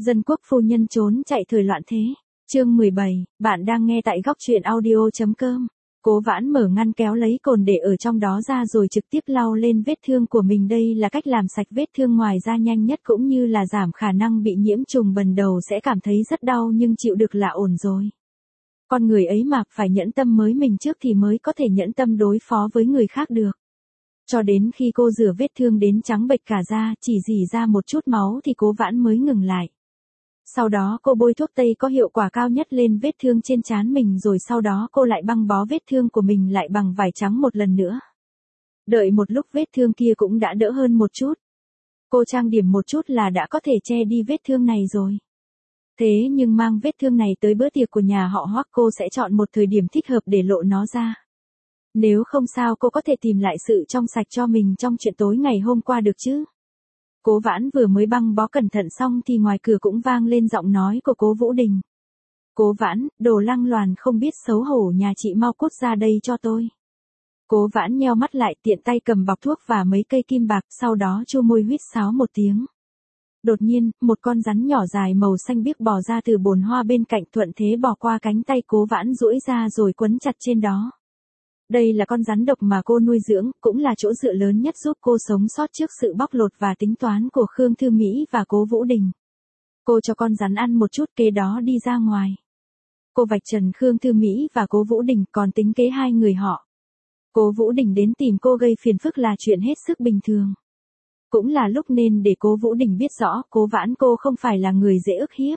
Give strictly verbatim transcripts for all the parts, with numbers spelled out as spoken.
Dân quốc phu nhân trốn chạy thời loạn thế. Chương mười bảy, bạn đang nghe tại góc truyện audio.com. Cố Vãn mở ngăn kéo lấy cồn để ở trong đó ra rồi trực tiếp lau lên vết thương của mình. Đây là cách làm sạch vết thương ngoài da nhanh nhất cũng như là giảm khả năng bị nhiễm trùng. Bần đầu sẽ cảm thấy rất đau nhưng chịu được là ổn rồi. Con người ấy mà phải nhẫn tâm mới mình trước thì mới có thể nhẫn tâm đối phó với người khác được. Cho đến khi cô rửa vết thương đến trắng bệch cả da, chỉ rỉ ra một chút máu thì Cố Vãn mới ngừng lại. Sau đó cô bôi thuốc tây có hiệu quả cao nhất lên vết thương trên trán mình rồi sau đó cô lại băng bó vết thương của mình lại bằng vải trắng một lần nữa. Đợi một lúc vết thương kia cũng đã đỡ hơn một chút. Cô trang điểm một chút là đã có thể che đi vết thương này rồi. Thế nhưng mang vết thương này tới bữa tiệc của nhà họ Hoắc cô sẽ chọn một thời điểm thích hợp để lộ nó ra. Nếu không sao cô có thể tìm lại sự trong sạch cho mình trong chuyện tối ngày hôm qua được chứ. Cố Vãn vừa mới băng bó cẩn thận xong thì ngoài cửa cũng vang lên giọng nói của Cố Vũ Đình. Cố Vãn, đồ lăng loàn không biết xấu hổ nhà chị mau cút ra đây cho tôi. Cố Vãn nheo mắt lại tiện tay cầm bọc thuốc và mấy cây kim bạc sau đó chu môi huýt sáo một tiếng. Đột nhiên, một con rắn nhỏ dài màu xanh biếc bò ra từ bồn hoa bên cạnh thuận thế bò qua cánh tay Cố Vãn duỗi ra rồi quấn chặt trên đó. Đây là con rắn độc mà cô nuôi dưỡng, cũng là chỗ dựa lớn nhất giúp cô sống sót trước sự bóc lột và tính toán của Khương Thư Mỹ và Cố Vũ Đình. Cô cho con rắn ăn một chút kế đó đi ra ngoài. Cô vạch trần Khương Thư Mỹ và Cố Vũ Đình còn tính kế hai người họ. Cố Vũ Đình đến tìm cô gây phiền phức là chuyện hết sức bình thường. Cũng là lúc nên để Cố Vũ Đình biết rõ Cố Vãn cô không phải là người dễ ức hiếp.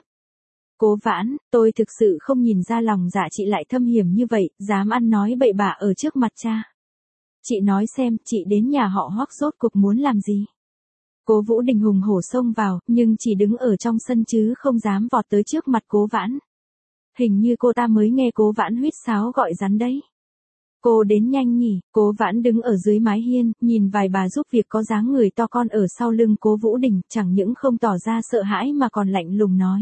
Cố Vãn, tôi thực sự không nhìn ra lòng dạ chị lại thâm hiểm như vậy, dám ăn nói bậy bạ ở trước mặt cha. Chị nói xem, chị đến nhà họ Hoắc rốt cuộc muốn làm gì? Cố Vũ Đình hùng hổ xông vào, nhưng chỉ đứng ở trong sân chứ không dám vọt tới trước mặt Cố Vãn. Hình như cô ta mới nghe Cố Vãn huýt sáo gọi rắn đấy. Cô đến nhanh nhỉ, Cố Vãn đứng ở dưới mái hiên, nhìn vài bà giúp việc có dáng người to con ở sau lưng Cố Vũ Đình, chẳng những không tỏ ra sợ hãi mà còn lạnh lùng nói.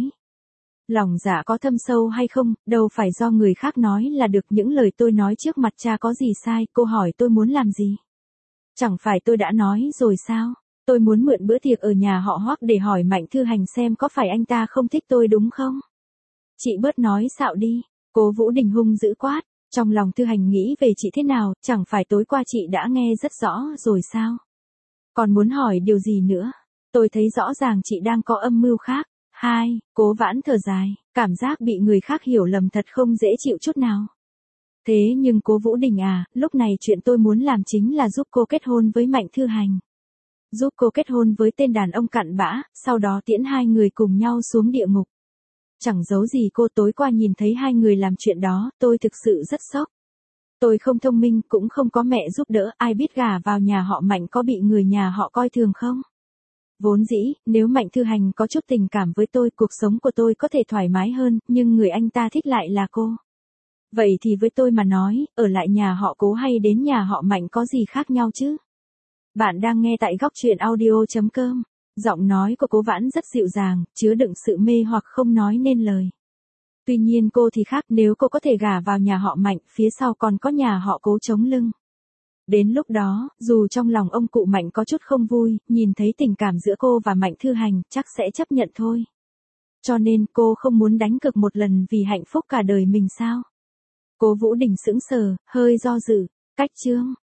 Lòng dạ có thâm sâu hay không, đâu phải do người khác nói là được, những lời tôi nói trước mặt cha có gì sai, cô hỏi tôi muốn làm gì? Chẳng phải tôi đã nói rồi sao? Tôi muốn mượn bữa tiệc ở nhà họ Hoắc để hỏi Mạnh Thư Hành xem có phải anh ta không thích tôi đúng không? Chị bớt nói xạo đi, Cố Vũ Đình hung dữ quát, trong lòng Thư Hành nghĩ về chị thế nào, chẳng phải tối qua chị đã nghe rất rõ rồi sao? Còn muốn hỏi điều gì nữa? Tôi thấy rõ ràng chị đang có âm mưu khác. Hai, Cố Vãn thở dài, cảm giác bị người khác hiểu lầm thật không dễ chịu chút nào. Thế nhưng Cố Vũ Đình à, lúc này chuyện tôi muốn làm chính là giúp cô kết hôn với Mạnh Thư Hành. Giúp cô kết hôn với tên đàn ông cặn bã, sau đó tiễn hai người cùng nhau xuống địa ngục. Chẳng giấu gì cô, tối qua nhìn thấy hai người làm chuyện đó, tôi thực sự rất sốc. Tôi không thông minh, cũng không có mẹ giúp đỡ, ai biết gả vào nhà họ Mạnh có bị người nhà họ coi thường không? Vốn dĩ, nếu Mạnh Thư Hành có chút tình cảm với tôi, cuộc sống của tôi có thể thoải mái hơn, nhưng người anh ta thích lại là cô. Vậy thì với tôi mà nói, ở lại nhà họ Cố hay đến nhà họ Mạnh có gì khác nhau chứ? Bạn đang nghe tại góc truyện audio.com. Giọng nói của Cố Vãn rất dịu dàng, chứa đựng sự mê hoặc không nói nên lời. Tuy nhiên cô thì khác, nếu cô có thể gả vào nhà họ Mạnh, phía sau còn có nhà họ Cố chống lưng. Đến lúc đó, dù trong lòng ông cụ Mạnh có chút không vui, nhìn thấy tình cảm giữa cô và Mạnh Thư Hành, chắc sẽ chấp nhận thôi. Cho nên cô không muốn đánh cược một lần vì hạnh phúc cả đời mình sao? Cố Vũ Đình sững sờ, hơi do dự, cách chương.